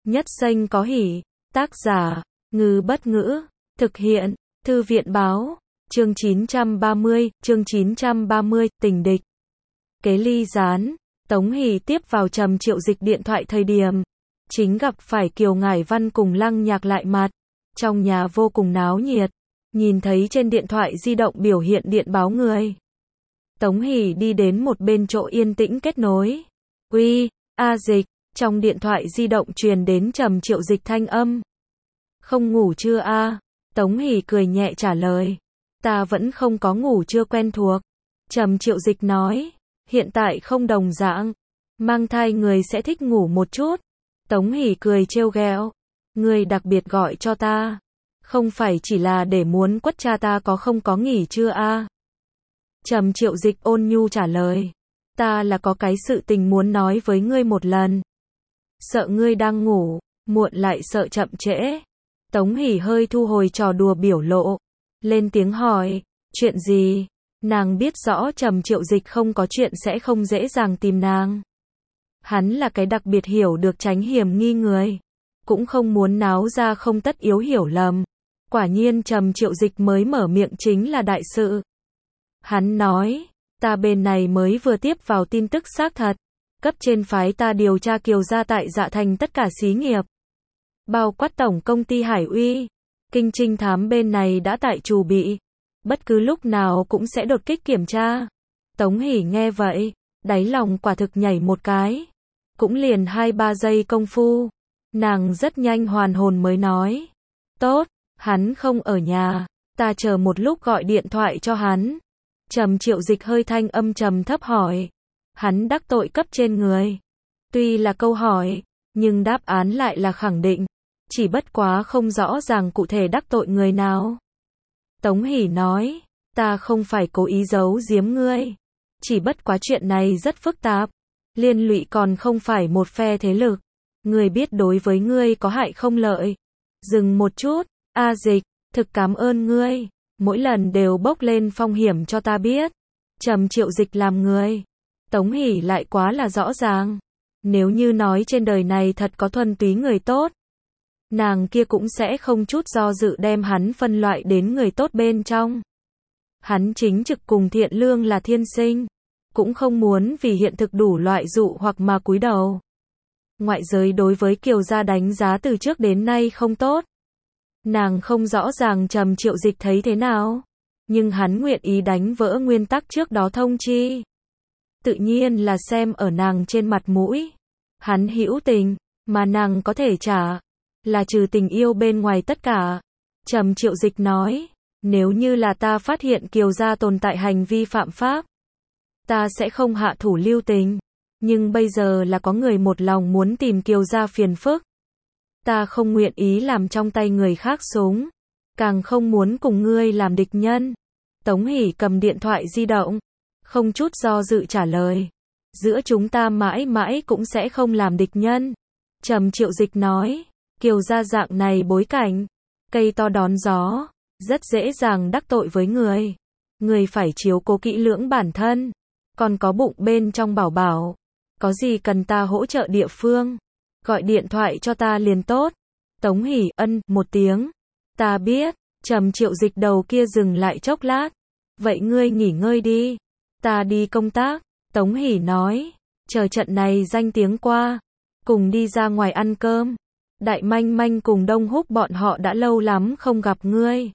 Nhất xanh có hỉ. Tác giả, Ngư Bất Ngữ. Thực hiện, Thư viện Báo. Chương 930, tình địch. Kế ly gián. Tống Hỷ tiếp vào Trầm Triệu Dịch điện thoại thời điểm chính gặp phải Kiều Ngải Văn cùng Lăng Nhạc lại mặt. Trong nhà vô cùng náo nhiệt. Nhìn thấy trên điện thoại di động biểu hiện điện báo người. Tống Hỷ đi đến một bên chỗ yên tĩnh kết nối. Uy, Dịch. Trong điện thoại di động truyền đến Trầm Triệu Dịch thanh âm. Không ngủ chưa a? Tống Hỷ cười nhẹ trả lời. Ta vẫn không có ngủ chưa quen thuộc. Trầm Triệu Dịch nói. Hiện tại không đồng dạng. Mang thai người sẽ thích ngủ một chút. Tống Hỷ cười trêu ghẹo. Người đặc biệt gọi cho ta. Không phải chỉ là để muốn quất cha ta có không có nghỉ chưa a? Trầm Triệu Dịch ôn nhu trả lời. Ta là có cái sự tình muốn nói với ngươi một lần. Sợ ngươi đang ngủ, muộn lại sợ chậm trễ. Tống Hỷ hơi thu hồi trò đùa biểu lộ. Lên tiếng hỏi, chuyện gì? Nàng biết rõ Trầm Triệu Dịch không có chuyện sẽ không dễ dàng tìm nàng. Hắn là cái đặc biệt hiểu được tránh hiểm nghi người. Cũng không muốn náo ra không tất yếu hiểu lầm. Quả nhiên Trầm Triệu Dịch mới mở miệng chính là đại sự. Hắn nói, ta bên này mới vừa tiếp vào tin tức xác thật. Cấp trên phái ta điều tra Kiều gia tại Dạ Thành tất cả xí nghiệp. Bao quát tổng công ty Hải Uy. Kinh trinh thám bên này đã tại chủ bị. Bất cứ lúc nào cũng sẽ đột kích kiểm tra. Tống Hỷ nghe vậy, đáy lòng quả thực nhảy một cái. Cũng liền 2-3 giây công phu. Nàng rất nhanh hoàn hồn mới nói. Tốt, hắn không ở nhà. Ta chờ một lúc gọi điện thoại cho hắn. Trầm Triệu Dịch hơi thanh âm trầm thấp hỏi. Hắn đắc tội cấp trên người. Tuy là câu hỏi, nhưng đáp án lại là khẳng định. Chỉ bất quá không rõ ràng cụ thể đắc tội người nào. Tống Hỷ nói, ta không phải cố ý giấu giếm ngươi. Chỉ bất quá chuyện này rất phức tạp. Liên lụy còn không phải một phe thế lực. Ngươi biết đối với ngươi có hại không lợi. Dừng một chút, Dịch, thực cảm ơn ngươi. Mỗi lần đều bốc lên phong hiểm cho ta biết. Trầm Triệu Dịch làm người. Tống Hỷ lại quá là rõ ràng. Nếu như nói trên đời này thật có thuần túy người tốt. Nàng kia cũng sẽ không chút do dự đem hắn phân loại đến người tốt bên trong. Hắn chính trực cùng thiện lương là thiên sinh. Cũng không muốn vì hiện thực đủ loại dụ hoặc mà cúi đầu. Ngoại giới đối với Kiều gia đánh giá từ trước đến nay không tốt. Nàng không rõ ràng Trầm Triệu Dịch thấy thế nào. Nhưng hắn nguyện ý đánh vỡ nguyên tắc trước đó thông chi. Tự nhiên là xem ở nàng trên mặt mũi. Hắn hữu tình, mà nàng có thể trả. Là trừ tình yêu bên ngoài tất cả. Trầm Triệu Dịch nói. Nếu như là ta phát hiện Kiều gia tồn tại hành vi phạm pháp. Ta sẽ không hạ thủ lưu tình. Nhưng bây giờ là có người một lòng muốn tìm Kiều gia phiền phức. Ta không nguyện ý làm trong tay người khác súng. Càng không muốn cùng ngươi làm địch nhân. Tống Hỷ cầm điện thoại di động. Không chút do dự trả lời. Giữa chúng ta mãi mãi cũng sẽ không làm địch nhân. Trầm Triệu Dịch nói. Kiều gia dạng này bối cảnh. Cây to đón gió. Rất dễ dàng đắc tội với người. Người phải chiếu cố kỹ lưỡng bản thân. Còn có bụng bên trong bảo bảo. Có gì cần ta hỗ trợ địa phương. Gọi điện thoại cho ta liền tốt. Tống Hỷ một tiếng. Ta biết. Trầm Triệu Dịch đầu kia dừng lại chốc lát. Vậy ngươi nghỉ ngơi đi. Ta đi công tác. Tống Hỷ nói. Chờ trận này danh tiếng qua. Cùng đi ra ngoài ăn cơm. Đại Manh Manh cùng Đông Húc bọn họ đã lâu lắm không gặp ngươi.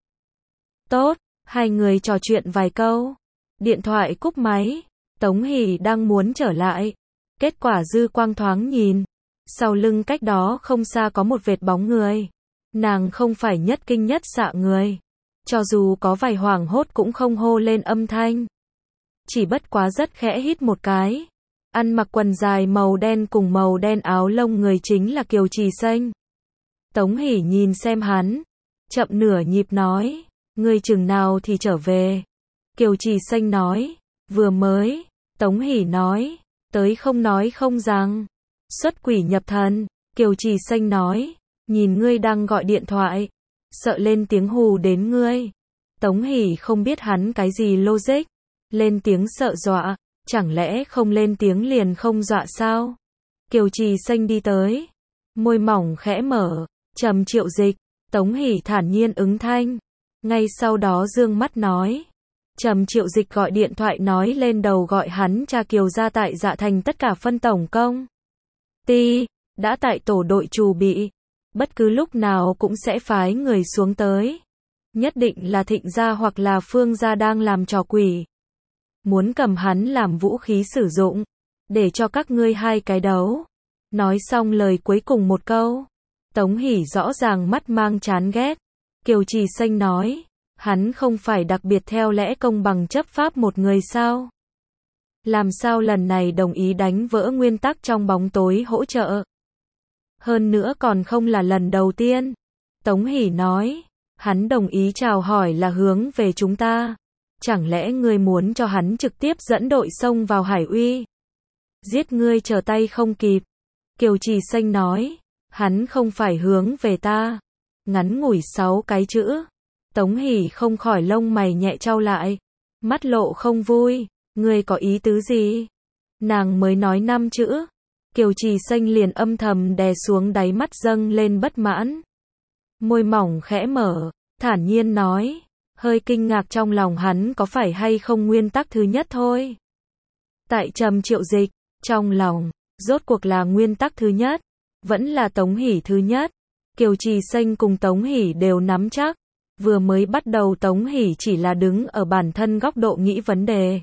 Tốt. Hai người trò chuyện vài câu. Điện thoại cúp máy. Tống Hỷ đang muốn trở lại. Kết quả dư quang thoáng nhìn. Sau lưng cách đó không xa có một vệt bóng người. Nàng không phải nhất kinh nhất xạ người. Cho dù có vài hoảng hốt cũng không hô lên âm thanh. Chỉ bất quá rất khẽ hít một cái. Ăn mặc quần dài màu đen cùng màu đen áo lông người chính là Kiều Trì Xanh. Tống Hỷ nhìn xem hắn. Chậm nửa nhịp nói. Ngươi chừng nào thì trở về. Kiều Trì Xanh nói. Vừa mới. Tống Hỷ nói. Tới không nói không rằng. Xuất quỷ nhập thần. Kiều Trì Xanh nói. Nhìn ngươi đang gọi điện thoại. Sợ lên tiếng hù đến ngươi. Tống Hỷ không biết hắn cái gì logic. Lên tiếng sợ dọa. Chẳng lẽ không lên tiếng liền không dọa sao? Kiều Trì Xanh đi tới. Môi mỏng khẽ mở, Trầm Triệu Dịch. Tống Hỷ thản nhiên ứng thanh. Ngay sau đó dương mắt nói. Trầm Triệu Dịch gọi điện thoại nói lên đầu gọi hắn tra Kiều gia tại Dạ Thành tất cả phân tổng công ty, đã tại tổ đội trù bị. Bất cứ lúc nào cũng sẽ phái người xuống tới. Nhất định là Thịnh gia hoặc là Phương gia đang làm trò quỷ. Muốn cầm hắn làm vũ khí sử dụng. Để cho các ngươi hai cái đấu. Nói xong lời cuối cùng một câu. Tống Hỷ rõ ràng mắt mang chán ghét. Kiều Trì Xanh nói. Hắn không phải đặc biệt theo lẽ công bằng chấp pháp một người sao? Làm sao lần này đồng ý đánh vỡ nguyên tắc trong bóng tối hỗ trợ? Hơn nữa còn không là lần đầu tiên. Tống Hỷ nói. Hắn đồng ý chào hỏi là hướng về chúng ta. Chẳng lẽ ngươi muốn cho hắn trực tiếp dẫn đội xông vào Hải Uy? Giết ngươi trở tay không kịp. Kiều Trì Xanh nói. Hắn không phải hướng về ta. Ngắn ngủi 6 cái chữ. Tống Hỷ không khỏi lông mày nhẹ chau lại. Mắt lộ không vui. Ngươi có ý tứ gì? Nàng mới nói 5 chữ. Kiều Trì Xanh liền âm thầm đè xuống đáy mắt dâng lên bất mãn. Môi mỏng khẽ mở, thản nhiên nói. Hơi kinh ngạc trong lòng hắn có phải hay không nguyên tắc thứ nhất thôi. Tại Trầm Triệu Dịch, trong lòng, rốt cuộc là nguyên tắc thứ nhất. Vẫn là Tống Hỷ thứ nhất. Kiều Trì Xanh cùng Tống Hỷ đều nắm chắc. Vừa mới bắt đầu Tống Hỷ chỉ là đứng ở bản thân góc độ nghĩ vấn đề.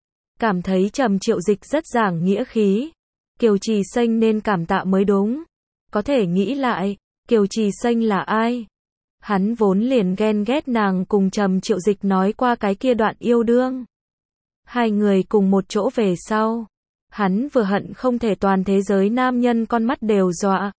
Cảm thấy Trầm Triệu Dịch rất giảng nghĩa khí. Kiều Trì Xanh nên cảm tạ mới đúng. Có thể nghĩ lại, Kiều Trì Xanh là ai? Hắn vốn liền ghen ghét nàng cùng Trầm Triệu Dịch nói qua cái kia đoạn yêu đương. Hai người cùng một chỗ về sau. Hắn vừa hận không thể toàn thế giới nam nhân con mắt đều dọa.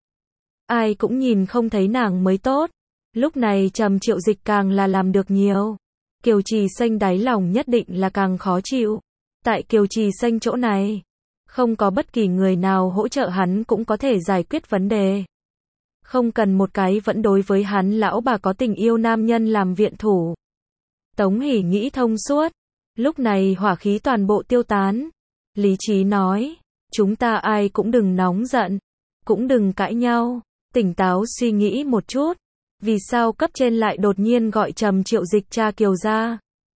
Ai cũng nhìn không thấy nàng mới tốt. Lúc này Trầm Triệu Dịch càng là làm được nhiều. Kiều Trì Xanh đáy lòng nhất định là càng khó chịu. Tại Kiều Trì Xanh chỗ này, không có bất kỳ người nào hỗ trợ hắn cũng có thể giải quyết vấn đề. Không cần một cái vẫn đối với hắn lão bà có tình yêu nam nhân làm viện thủ. Tống Hỷ nghĩ thông suốt. Lúc này hỏa khí toàn bộ tiêu tán. Lý trí nói. Chúng ta ai cũng đừng nóng giận. Cũng đừng cãi nhau. Tỉnh táo suy nghĩ một chút. Vì sao cấp trên lại đột nhiên gọi Trầm Triệu Dịch tra Kiều gia?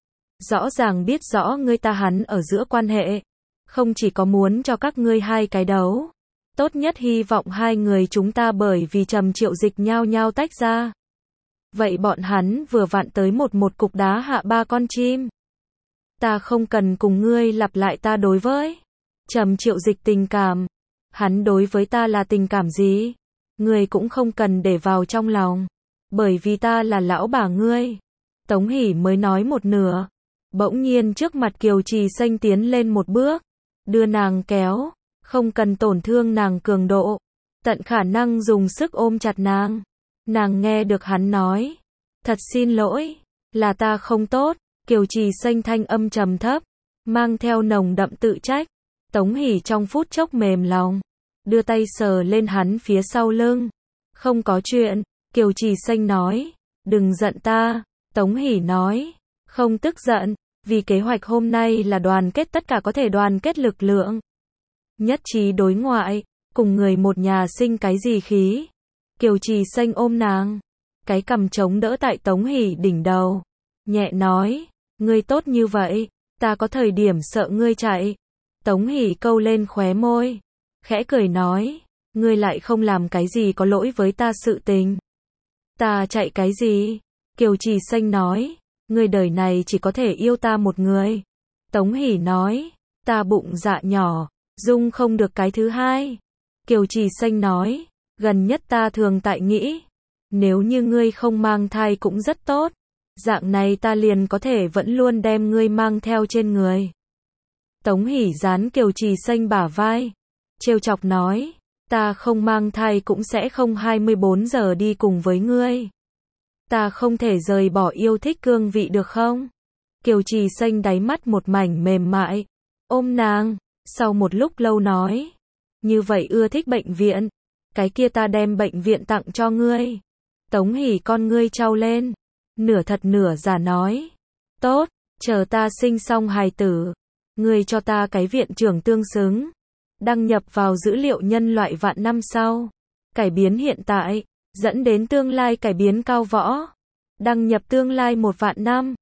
Rõ ràng biết rõ ngươi ta hắn ở giữa quan hệ. Không chỉ có muốn cho các ngươi hai cái đấu. Tốt nhất hy vọng hai người chúng ta bởi vì Trầm Triệu Dịch nhao nhao tách ra. Vậy bọn hắn vừa vặn tới một cục đá hạ 3 con chim. Ta không cần cùng ngươi lặp lại ta đối với Trầm Triệu Dịch tình cảm. Hắn đối với ta là tình cảm gì? Ngươi cũng không cần để vào trong lòng. Bởi vì ta là lão bà ngươi. Tống Hỷ mới nói một nửa. Bỗng nhiên trước mặt Kiều Trì Xanh tiến lên một bước. Đưa nàng kéo. Không cần tổn thương nàng cường độ. Tận khả năng dùng sức ôm chặt nàng. Nàng nghe được hắn nói. Thật xin lỗi. Là ta không tốt. Kiều Trì Xanh thanh âm trầm thấp. Mang theo nồng đậm tự trách. Tống Hỷ trong phút chốc mềm lòng. Đưa tay sờ lên hắn phía sau lưng. Không có chuyện. Kiều Trì Xanh nói. Đừng giận ta. Tống Hỷ nói. Không tức giận. Vì kế hoạch hôm nay là đoàn kết tất cả có thể đoàn kết lực lượng. Nhất trí đối ngoại. Cùng người một nhà sinh cái gì khí. Kiều Trì Xanh ôm nàng. Cái cằm chống đỡ tại Tống Hỷ đỉnh đầu. Nhẹ nói. Ngươi tốt như vậy. Ta có thời điểm sợ ngươi chạy. Tống Hỷ câu lên khóe môi. Khẽ cười nói. Ngươi lại không làm cái gì có lỗi với ta sự tình. Ta chạy cái gì? Kiều Trì Xanh nói. Ngươi đời này chỉ có thể yêu ta một người. Tống Hỷ nói. Ta bụng dạ nhỏ. Dung không được cái thứ hai. Kiều Trì Xanh nói. Gần nhất ta thường tại nghĩ. Nếu như ngươi không mang thai cũng rất tốt. Dạng này ta liền có thể vẫn luôn đem ngươi mang theo trên người. Tống Hỷ dán Kiều Trì Xanh bả vai. Trêu chọc nói. Ta không mang thai cũng sẽ không 24 giờ đi cùng với ngươi. Ta không thể rời bỏ yêu thích cương vị được không? Kiều Trì Xanh đáy mắt một mảnh mềm mại. Ôm nàng. Sau một lúc lâu nói. Như vậy ưa thích bệnh viện. Cái kia ta đem bệnh viện tặng cho ngươi. Tống Hỷ con ngươi trao lên. Nửa thật nửa giả nói. Tốt, chờ ta sinh xong hài tử. Ngươi cho ta cái viện trưởng tương xứng. Đăng nhập vào dữ liệu nhân loại vạn năm sau. cải biến hiện tại, dẫn đến tương lai cải biến cao võ. Đăng nhập tương lai 1 vạn năm.